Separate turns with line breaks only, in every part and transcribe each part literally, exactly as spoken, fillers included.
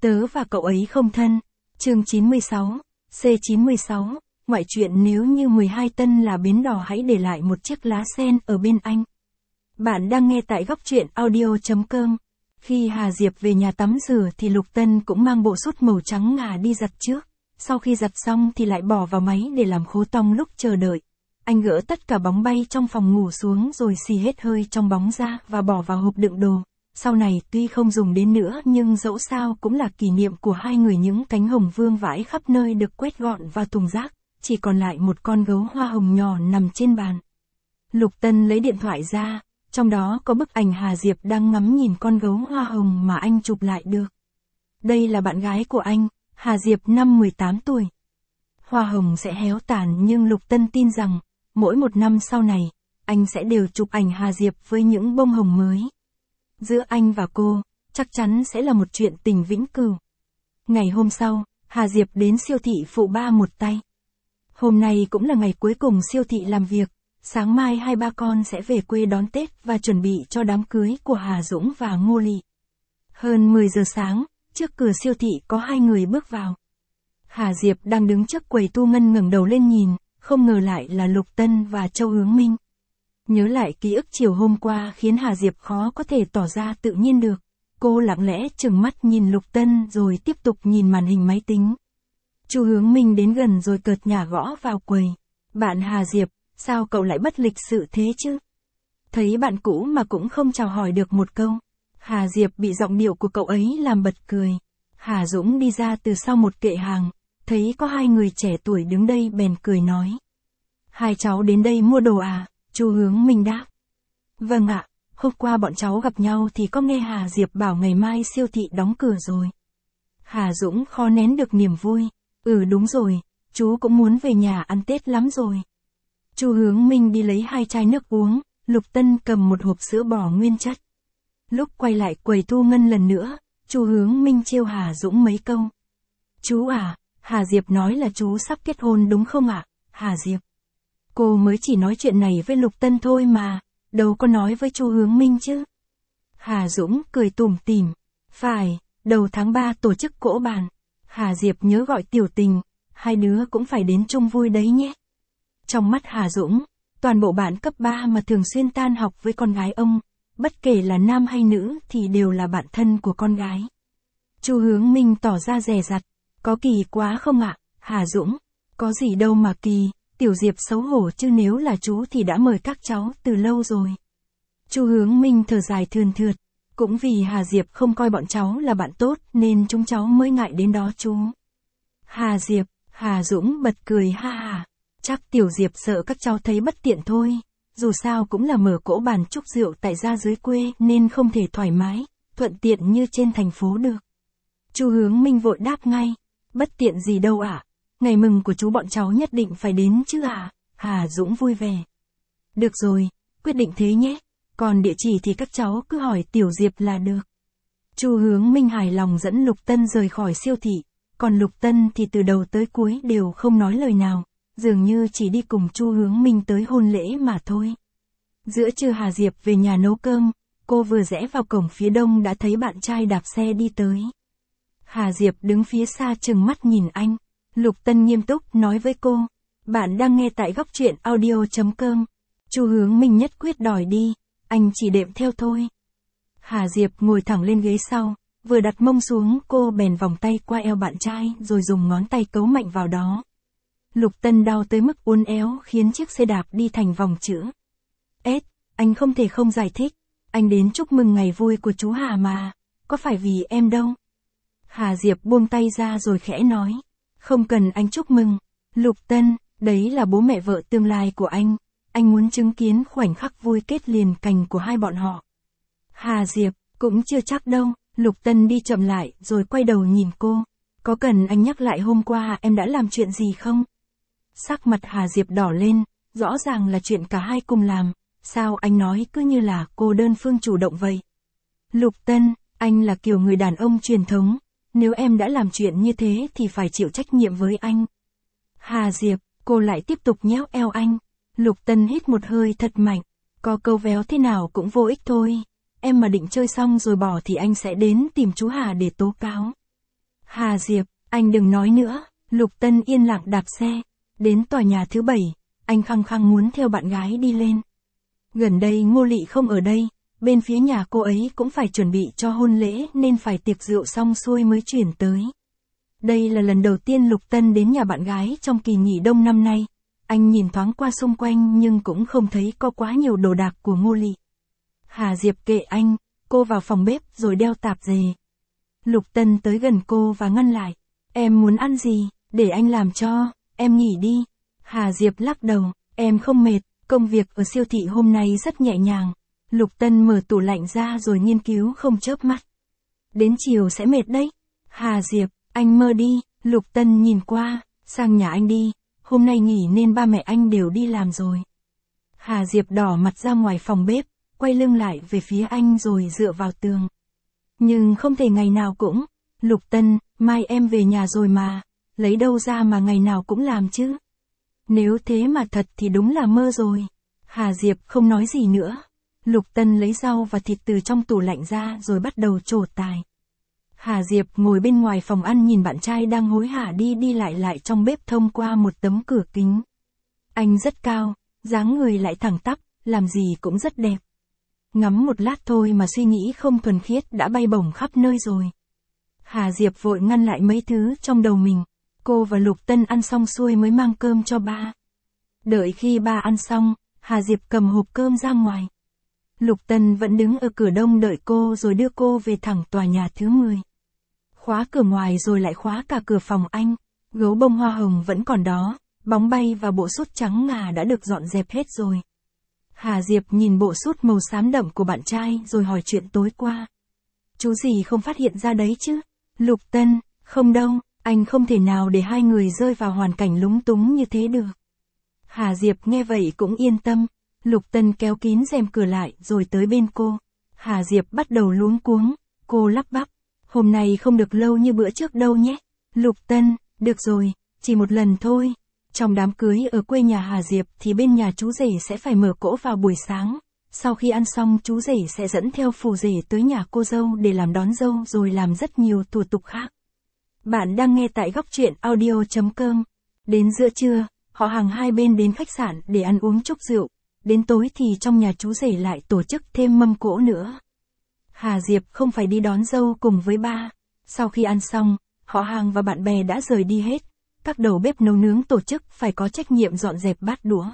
Tớ và cậu ấy không thân. Chương chín mươi sáu, C chín mươi sáu, ngoại truyện nếu như mười hai tân là bến đò hãy để lại một chiếc lá sen ở bên anh. Bạn đang nghe tại góc truyện audio chấm com. Khi Hà Diệp về nhà tắm rửa thì Lục Tân cũng mang bộ sút màu trắng ngà đi giặt trước. Sau khi giặt xong thì lại bỏ vào máy để làm khô tong lúc chờ đợi. Anh gỡ tất cả bóng bay trong phòng ngủ xuống rồi xì hết hơi trong bóng ra và bỏ vào hộp đựng đồ. Sau này tuy không dùng đến nữa nhưng dẫu sao cũng là kỷ niệm của hai người, những cánh hồng vương vãi khắp nơi được quét gọn vào thùng rác, chỉ còn lại một con gấu hoa hồng nhỏ nằm trên bàn. Lục Tân lấy điện thoại ra, trong đó có bức ảnh Hà Diệp đang ngắm nhìn con gấu hoa hồng mà anh chụp lại được. Đây là bạn gái của anh, Hà Diệp năm mười tám tuổi. Hoa hồng sẽ héo tàn nhưng Lục Tân tin rằng, mỗi một năm sau này, anh sẽ đều chụp ảnh Hà Diệp với những bông hồng mới. Giữa anh và cô, chắc chắn sẽ là một chuyện tình vĩnh cửu. Ngày hôm sau, Hà Diệp đến siêu thị phụ ba một tay. Hôm nay cũng là ngày cuối cùng siêu thị làm việc, sáng mai hai ba con sẽ về quê đón Tết và chuẩn bị cho đám cưới của Hà Dũng và Ngô Lị. Hơn mười giờ sáng, trước cửa siêu thị có hai người bước vào. Hà Diệp đang đứng trước quầy thu ngân ngẩng đầu lên nhìn, không ngờ lại là Lục Tân và Châu Hướng Minh. Nhớ lại ký ức chiều hôm qua khiến Hà Diệp khó có thể tỏ ra tự nhiên được. Cô lặng lẽ trừng mắt nhìn Lục Tân rồi tiếp tục nhìn màn hình máy tính. Chu Hướng Minh đến gần rồi cợt nhả gõ vào quầy. Bạn Hà Diệp, sao cậu lại bất lịch sự thế chứ? Thấy bạn cũ mà cũng không chào hỏi được một câu. Hà Diệp bị giọng điệu của cậu ấy làm bật cười. Hà Dũng đi ra từ sau một kệ hàng, thấy có hai người trẻ tuổi đứng đây bèn cười nói. Hai cháu đến đây mua đồ à? Chu Hướng Minh đáp. Vâng ạ, hôm qua bọn cháu gặp nhau thì có nghe Hà Diệp bảo ngày mai siêu thị đóng cửa rồi. Hà Dũng khó nén được niềm vui. Ừ đúng rồi, chú cũng muốn về nhà ăn Tết lắm rồi. Chu Hướng Minh đi lấy hai chai nước uống, Lục Tân cầm một hộp sữa bò nguyên chất. Lúc quay lại quầy thu ngân lần nữa, Chu Hướng Minh trêu Hà Dũng mấy câu. Chú à, Hà Diệp nói là chú sắp kết hôn đúng không ạ? Hà Diệp. Cô mới chỉ nói chuyện này với Lục Tân thôi mà, đâu có nói với Chu Hướng Minh chứ. Hà Dũng cười tủm tỉm. Phải, đầu tháng ba tổ chức cỗ bàn. Hà Diệp nhớ gọi Tiểu Tình, hai đứa cũng phải đến chung vui đấy nhé. Trong mắt Hà Dũng, toàn bộ bạn cấp ba mà thường xuyên tan học với con gái ông, bất kể là nam hay nữ thì đều là bạn thân của con gái. Chu Hướng Minh tỏ ra dè dặt. Có kỳ quá không ạ, Hà Dũng? Có gì đâu mà kỳ. Tiểu Diệp xấu hổ chứ nếu là chú thì đã mời các cháu từ lâu rồi. Chu Hướng Minh thở dài thườn thượt. Cũng vì Hà Diệp không coi bọn cháu là bạn tốt nên chúng cháu mới ngại đến đó chú. Hà Diệp, Hà Dũng bật cười ha ha. Chắc Tiểu Diệp sợ các cháu thấy bất tiện thôi. Dù sao cũng là mở cỗ bàn chúc rượu tại gia dưới quê nên không thể thoải mái, thuận tiện như trên thành phố được. Chu Hướng Minh vội đáp ngay. Bất tiện gì đâu ạ. À? Ngày mừng của chú bọn cháu nhất định phải đến chứ à? Hà Dũng vui vẻ. Được rồi, quyết định thế nhé. Còn địa chỉ thì các cháu cứ hỏi Tiểu Diệp là được. Chu Hướng Minh hài lòng dẫn Lục Tân rời khỏi siêu thị. Còn Lục Tân thì từ đầu tới cuối đều không nói lời nào. Dường như chỉ đi cùng Chu Hướng Minh tới hôn lễ mà thôi. Giữa trưa Hà Diệp về nhà nấu cơm. Cô vừa rẽ vào cổng phía đông đã thấy bạn trai đạp xe đi tới. Hà Diệp đứng phía xa trừng mắt nhìn anh. Lục Tân nghiêm túc nói với cô. Bạn đang nghe tại góc truyện audio chấm com. Chu Hướng Minh nhất quyết đòi đi. Anh chỉ đệm theo thôi. Hà Diệp ngồi thẳng lên ghế sau. Vừa đặt mông xuống cô bèn vòng tay qua eo bạn trai rồi dùng ngón tay cấu mạnh vào đó. Lục Tân đau tới mức uốn éo khiến chiếc xe đạp đi thành vòng chữ. Ết, anh không thể không giải thích. Anh đến chúc mừng ngày vui của chú Hà mà. Có phải vì em đâu? Hà Diệp buông tay ra rồi khẽ nói. Không cần anh chúc mừng. Lục Tân, đấy là bố mẹ vợ tương lai của anh. Anh muốn chứng kiến khoảnh khắc vui kết liền cành của hai bọn họ. Hà Diệp, cũng chưa chắc đâu. Lục Tân đi chậm lại rồi quay đầu nhìn cô. Có cần anh nhắc lại hôm qua em đã làm chuyện gì không? Sắc mặt Hà Diệp đỏ lên. Rõ ràng là chuyện cả hai cùng làm. Sao anh nói cứ như là cô đơn phương chủ động vậy? Lục Tân, anh là kiểu người đàn ông truyền thống. Nếu em đã làm chuyện như thế thì phải chịu trách nhiệm với anh. Hà Diệp, cô lại tiếp tục nhéo eo anh. Lục Tân hít một hơi thật mạnh. Có câu véo thế nào cũng vô ích thôi. Em mà định chơi xong rồi bỏ thì anh sẽ đến tìm chú Hà để tố cáo. Hà Diệp, anh đừng nói nữa. Lục Tân yên lặng đạp xe. Đến tòa nhà thứ bảy, anh khăng khăng muốn theo bạn gái đi lên. Gần đây Ngô Lị không ở đây, bên phía nhà cô ấy cũng phải chuẩn bị cho hôn lễ nên phải tiệc rượu xong xuôi mới chuyển tới. Đây là lần đầu tiên Lục Tân đến nhà bạn gái trong kỳ nghỉ đông năm nay. Anh nhìn thoáng qua xung quanh nhưng cũng không thấy có quá nhiều đồ đạc của Ngô Lị. Hà Diệp kệ anh, cô vào phòng bếp rồi đeo tạp dề. Lục Tân tới gần cô và ngăn lại. Em muốn ăn gì, để anh làm cho, em nghỉ đi. Hà Diệp lắc đầu, em không mệt, công việc ở siêu thị hôm nay rất nhẹ nhàng. Lục Tân mở tủ lạnh ra rồi nghiên cứu không chớp mắt. Đến chiều sẽ mệt đấy. Hà Diệp, anh mơ đi. Lục Tân nhìn qua, sang nhà anh đi, hôm nay nghỉ nên ba mẹ anh đều đi làm rồi. Hà Diệp đỏ mặt ra ngoài phòng bếp, quay lưng lại về phía anh rồi dựa vào tường. Nhưng không thể ngày nào cũng. Lục Tân, mai em về nhà rồi mà, lấy đâu ra mà ngày nào cũng làm chứ. Nếu thế mà thật thì đúng là mơ rồi. Hà Diệp không nói gì nữa. Lục Tân lấy rau và thịt từ trong tủ lạnh ra rồi bắt đầu trổ tài. Hà Diệp ngồi bên ngoài phòng ăn nhìn bạn trai đang hối hả đi đi lại lại trong bếp thông qua một tấm cửa kính. Anh rất cao, dáng người lại thẳng tắp, làm gì cũng rất đẹp. Ngắm một lát thôi mà suy nghĩ không thuần khiết đã bay bổng khắp nơi rồi. Hà Diệp vội ngăn lại mấy thứ trong đầu mình. Cô và Lục Tân ăn xong xuôi mới mang cơm cho ba. Đợi khi ba ăn xong, Hà Diệp cầm hộp cơm ra ngoài. Lục Tân vẫn đứng ở cửa đông đợi cô rồi đưa cô về thẳng tòa nhà thứ mười. Khóa cửa ngoài rồi lại khóa cả cửa phòng anh. Gấu bông hoa hồng vẫn còn đó, bóng bay và bộ sút trắng ngà đã được dọn dẹp hết rồi. Hà Diệp nhìn bộ sút màu xám đậm của bạn trai rồi hỏi chuyện tối qua. Chú gì không phát hiện ra đấy chứ? Lục Tân, không đâu, anh không thể nào để hai người rơi vào hoàn cảnh lúng túng như thế được. Hà Diệp nghe vậy cũng yên tâm. Lục Tân kéo kín rèm cửa lại rồi tới bên cô. Hà Diệp bắt đầu luống cuống, cô lắp bắp. Hôm nay không được lâu như bữa trước đâu nhé. Lục Tân, được rồi, chỉ một lần thôi. Trong đám cưới ở quê nhà Hà Diệp thì bên nhà chú rể sẽ phải mở cỗ vào buổi sáng. Sau khi ăn xong chú rể sẽ dẫn theo phù rể tới nhà cô dâu để làm đón dâu rồi làm rất nhiều thủ tục khác. Bạn đang nghe tại góc truyện audio chấm com. Đến giữa trưa, họ hàng hai bên đến khách sạn để ăn uống chúc rượu. Đến tối thì trong nhà chú rể lại tổ chức thêm mâm cỗ nữa. Hà Diệp không phải đi đón dâu cùng với ba. Sau khi ăn xong, họ hàng và bạn bè đã rời đi hết. Các đầu bếp nấu nướng tổ chức phải có trách nhiệm dọn dẹp bát đũa.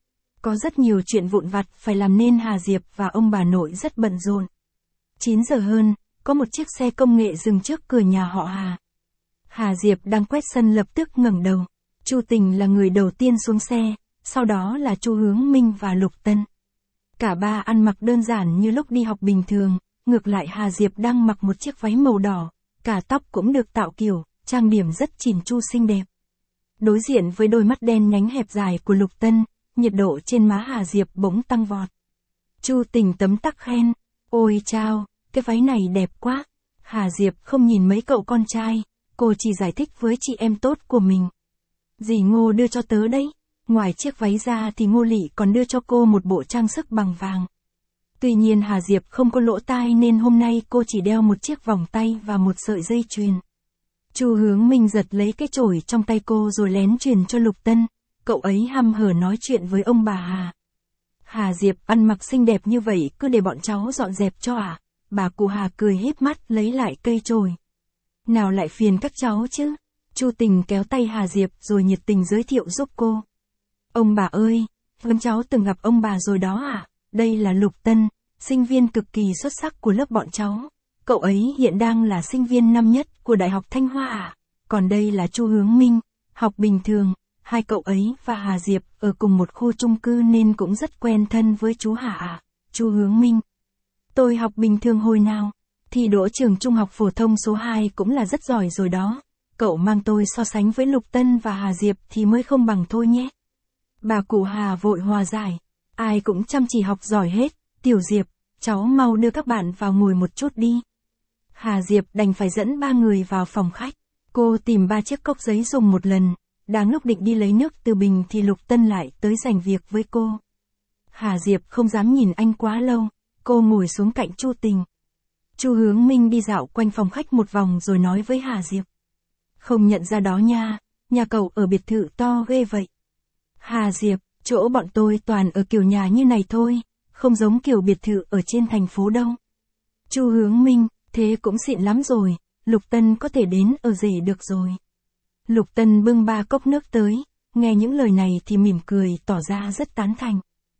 Có rất nhiều chuyện vụn vặt phải làm nên Hà Diệp và ông bà nội rất bận rộn. chín giờ hơn, có một chiếc xe công nghệ dừng trước cửa nhà họ Hà. Hà Diệp đang quét sân lập tức ngẩng đầu. Chu Tình là người đầu tiên xuống xe, sau đó là Chu Hướng Minh và Lục Tân. Cả ba ăn mặc đơn giản như lúc đi học bình thường, ngược lại Hà Diệp đang mặc một chiếc váy màu đỏ, cả tóc cũng được tạo kiểu, trang điểm rất chỉn chu xinh đẹp. Đối diện với đôi mắt đen nhánh hẹp dài của Lục Tân, nhiệt độ trên má Hà Diệp bỗng tăng vọt. Chu Tình tấm tắc khen, ôi chao, cái váy này đẹp quá. Hà Diệp không nhìn mấy cậu con trai, cô chỉ giải thích với chị em tốt của mình. Dì Ngô đưa cho tớ đấy. Ngoài chiếc váy ra thì Ngô Lị còn đưa cho cô một bộ trang sức bằng vàng. Tuy nhiên Hà Diệp không có lỗ tai nên hôm nay cô chỉ đeo một chiếc vòng tay và một sợi dây chuyền. Chu Hướng Minh giật lấy cái chổi trong tay cô rồi lén truyền cho Lục Tân. Cậu ấy hăm hở nói chuyện với ông bà Hà. Hà Diệp ăn mặc xinh đẹp như vậy cứ để bọn cháu dọn dẹp cho à? Bà cụ Hà cười híp mắt lấy lại cây chổi. Nào lại phiền các cháu chứ? Chu Tình kéo tay Hà Diệp rồi nhiệt tình giới thiệu giúp cô. Ông bà ơi, con cháu từng gặp ông bà rồi đó ạ. À? Đây là Lục Tân, sinh viên cực kỳ xuất sắc của lớp bọn cháu. Cậu ấy hiện đang là sinh viên năm nhất của Đại học Thanh Hoa ạ. À? Còn đây là Chu Hướng Minh, học bình thường. Hai cậu ấy và Hà Diệp ở cùng một khu chung cư nên cũng rất quen thân với chú Hà ạ. À? Chu Hướng Minh. Tôi học bình thường hồi nào? Thi đỗ trường trung học phổ thông số hai cũng là rất giỏi rồi đó. Cậu mang tôi so sánh với Lục Tân và Hà Diệp thì mới không bằng thôi nhé. Bà cụ Hà vội hòa giải. Ai cũng chăm chỉ học giỏi hết. Tiểu Diệp, cháu mau đưa các bạn vào ngồi một chút đi. Hà Diệp đành phải dẫn ba người vào phòng khách. Cô tìm ba chiếc cốc giấy dùng một lần. Đang lúc định đi lấy nước từ bình thì Lục Tân lại tới giành việc với cô. Hà Diệp không dám nhìn anh quá lâu. Cô ngồi xuống cạnh Chu Tình. Chu Hướng Minh đi dạo quanh phòng khách một vòng rồi nói với Hà Diệp. Không nhận ra đó nha, nhà cậu ở biệt thự to ghê vậy. Hà Diệp, chỗ bọn tôi toàn ở kiểu nhà như này thôi, không giống kiểu biệt thự ở trên thành phố đâu. Chu Hướng Minh, thế cũng xịn lắm rồi, Lục Tân có thể đến ở rể được rồi. Lục Tân bưng ba cốc nước tới, nghe những lời này thì mỉm cười tỏ ra rất tán thành.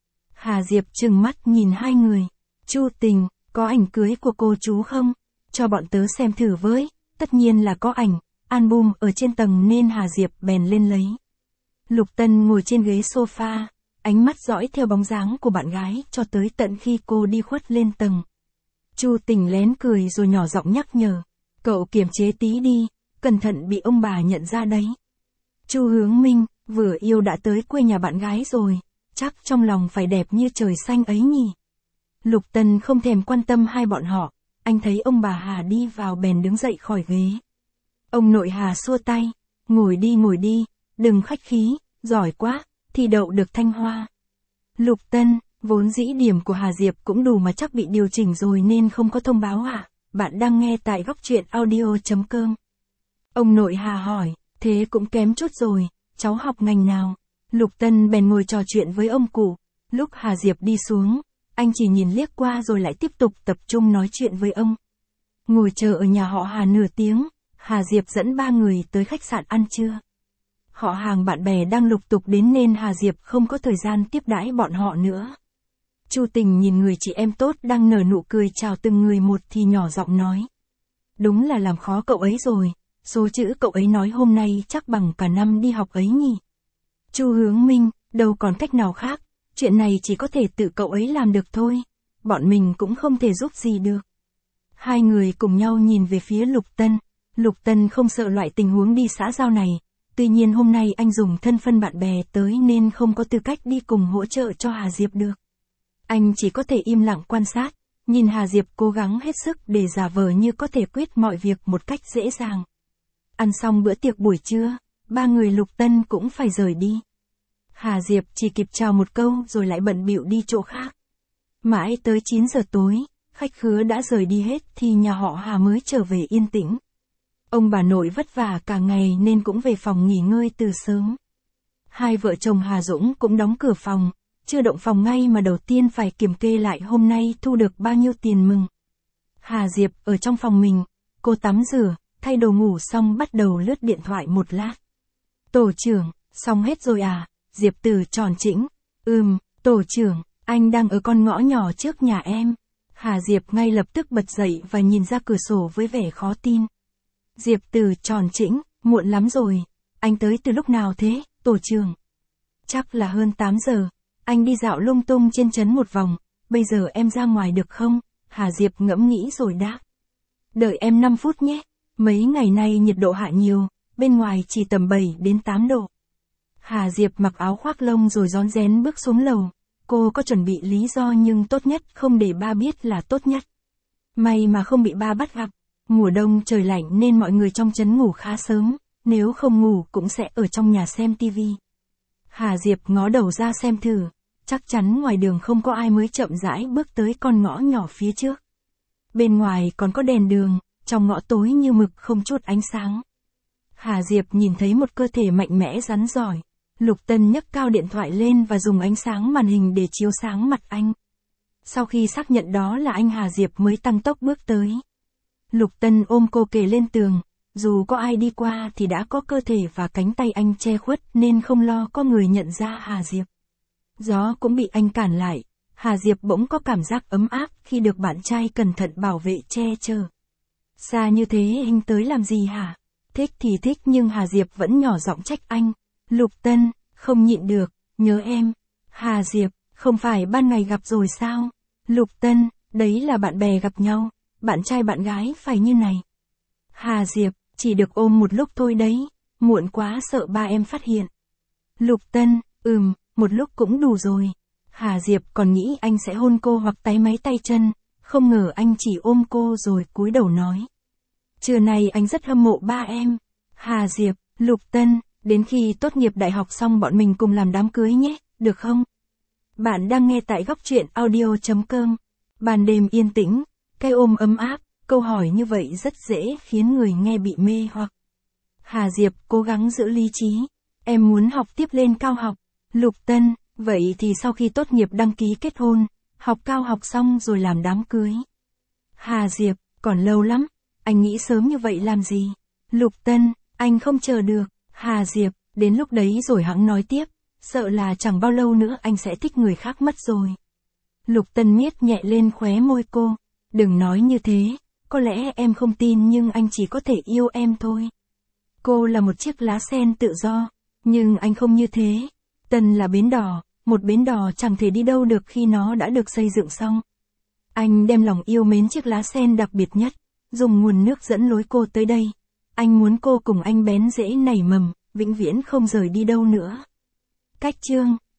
Hà Diệp trừng mắt nhìn hai người. Chu Tình, có ảnh cưới của cô chú không? Cho bọn tớ xem thử với. Tất nhiên là có ảnh, album ở trên tầng nên Hà Diệp bèn lên lấy. Lục Tân ngồi trên ghế sofa, ánh mắt dõi theo bóng dáng của bạn gái cho tới tận khi cô đi khuất lên tầng. Chu Tình lén cười rồi nhỏ giọng nhắc nhở. Cậu kiềm chế tí đi, cẩn thận bị ông bà nhận ra đấy. Chu Hướng Minh, vừa yêu đã tới quê nhà bạn gái rồi, chắc trong lòng phải đẹp như trời xanh ấy nhỉ. Lục Tân không thèm quan tâm hai bọn họ, anh thấy ông bà Hà đi vào bèn đứng dậy khỏi ghế. Ông nội Hà xua tay, ngồi đi ngồi đi, đừng khách khí, giỏi quá, thì đậu được Thanh Hoa. Lục Tân, vốn dĩ điểm của Hà Diệp cũng đủ mà chắc bị điều chỉnh rồi nên không có thông báo à, bạn đang nghe tại góc truyện audio chấm com. Ông nội Hà hỏi, thế cũng kém chút rồi, cháu học ngành nào? Lục Tân bèn ngồi trò chuyện với ông cụ, lúc Hà Diệp đi xuống, anh chỉ nhìn liếc qua rồi lại tiếp tục tập trung nói chuyện với ông. Ngồi chờ ở nhà họ Hà nửa tiếng, Hà Diệp dẫn ba người tới khách sạn ăn trưa. Họ hàng bạn bè đang lục tục đến nên Hà Diệp không có thời gian tiếp đãi bọn họ nữa. Chu Tình nhìn người chị em tốt đang nở nụ cười chào từng người một thì nhỏ giọng nói. Đúng là làm khó cậu ấy rồi, số chữ cậu ấy nói hôm nay chắc bằng cả năm đi học ấy nhỉ. Chu Hướng Minh, đâu còn cách nào khác, chuyện này chỉ có thể tự cậu ấy làm được thôi, bọn mình cũng không thể giúp gì được. Hai người cùng nhau nhìn về phía Lục Tân, Lục Tân không sợ loại tình huống đi xã giao này, tuy nhiên hôm nay anh dùng thân phận bạn bè tới nên không có tư cách đi cùng hỗ trợ cho Hà Diệp được. Anh chỉ có thể im lặng quan sát, nhìn Hà Diệp cố gắng hết sức để giả vờ như có thể quyết mọi việc một cách dễ dàng. Ăn xong bữa tiệc buổi trưa, ba người Lục Tân cũng phải rời đi. Hà Diệp chỉ kịp chào một câu rồi lại bận bịu đi chỗ khác. Mãi tới chín giờ tối, khách khứa đã rời đi hết thì nhà họ Hà mới trở về yên tĩnh. Ông bà nội vất vả cả ngày nên cũng về phòng nghỉ ngơi từ sớm. Hai vợ chồng Hà Dũng cũng đóng cửa phòng, chưa động phòng ngay mà đầu tiên phải kiểm kê lại hôm nay thu được bao nhiêu tiền mừng. Hà Diệp ở trong phòng mình, cô tắm rửa, thay đồ ngủ xong bắt đầu lướt điện thoại một lát. Tổ trưởng, xong hết rồi à? Diệp Từ tròn chỉnh. Ừm, tổ trưởng, anh đang ở con ngõ nhỏ trước nhà em. Hà Diệp ngay lập tức bật dậy và nhìn ra cửa sổ với vẻ khó tin. Diệp Từ tròn chỉnh, muộn lắm rồi. Anh tới từ lúc nào thế, tổ trưởng? Chắc là hơn tám giờ. Anh đi dạo lung tung trên trấn một vòng. Bây giờ em ra ngoài được không? Hà Diệp ngẫm nghĩ rồi đáp. Đợi em năm phút nhé. Mấy ngày nay nhiệt độ hạ nhiều, bên ngoài chỉ tầm bảy đến tám độ. Hà Diệp mặc áo khoác lông rồi rón rén bước xuống lầu. Cô có chuẩn bị lý do nhưng tốt nhất không để ba biết là tốt nhất. May mà không bị ba bắt gặp. Mùa đông trời lạnh nên mọi người trong trấn ngủ khá sớm, nếu không ngủ cũng sẽ ở trong nhà xem tivi. Hà Diệp ngó đầu ra xem thử, chắc chắn ngoài đường không có ai mới chậm rãi bước tới con ngõ nhỏ phía trước. Bên ngoài còn có đèn đường, trong ngõ tối như mực không chút ánh sáng. Hà Diệp nhìn thấy một cơ thể mạnh mẽ rắn giỏi. Lục Tân nhấc cao điện thoại lên và dùng ánh sáng màn hình để chiếu sáng mặt anh. Sau khi xác nhận đó là anh, Hà Diệp mới tăng tốc bước tới. Lục Tân ôm cô kề lên tường, dù có ai đi qua thì đã có cơ thể và cánh tay anh che khuất nên không lo có người nhận ra Hà Diệp. Gió cũng bị anh cản lại, Hà Diệp bỗng có cảm giác ấm áp khi được bạn trai cẩn thận bảo vệ che chở. Xa như thế anh tới làm gì hả? Thích thì thích nhưng Hà Diệp vẫn nhỏ giọng trách anh. Lục Tân, không nhịn được, nhớ em. Hà Diệp, không phải ban ngày gặp rồi sao? Lục Tân, đấy là bạn bè gặp nhau, bạn trai bạn gái phải như này. Hà Diệp, chỉ được ôm một lúc thôi đấy, muộn quá sợ ba em phát hiện. Lục Tân, ừm, một lúc cũng đủ rồi. Hà Diệp còn nghĩ anh sẽ hôn cô hoặc táy máy tay chân, không ngờ anh chỉ ôm cô rồi cúi đầu nói. Trưa nay anh rất hâm mộ ba em. Hà Diệp, Lục Tân, đến khi tốt nghiệp đại học xong bọn mình cùng làm đám cưới nhé, được không? Bạn đang nghe tại góc truyện audio chấm com. Ban đêm yên tĩnh, cái ôm ấm áp, câu hỏi như vậy rất dễ khiến người nghe bị mê hoặc. Hà Diệp cố gắng giữ lý trí. Em muốn học tiếp lên cao học. Lục Tân, vậy thì sau khi tốt nghiệp đăng ký kết hôn, học cao học xong rồi làm đám cưới. Hà Diệp, còn lâu lắm, anh nghĩ sớm như vậy làm gì? Lục Tân, anh không chờ được. Hà Diệp, đến lúc đấy rồi hẵng nói tiếp, sợ là chẳng bao lâu nữa anh sẽ thích người khác mất rồi. Lục Tân miết nhẹ lên khóe môi cô, đừng nói như thế, có lẽ em không tin nhưng anh chỉ có thể yêu em thôi. Cô là một chiếc lá sen tự do, nhưng anh không như thế. Tân là bến đò, một bến đò chẳng thể đi đâu được khi nó đã được xây dựng xong. Anh đem lòng yêu mến chiếc lá sen đặc biệt nhất, dùng nguồn nước dẫn lối cô tới đây. Anh muốn cô cùng anh bén rễ nảy mầm, vĩnh viễn không rời đi đâu nữa. Cách chương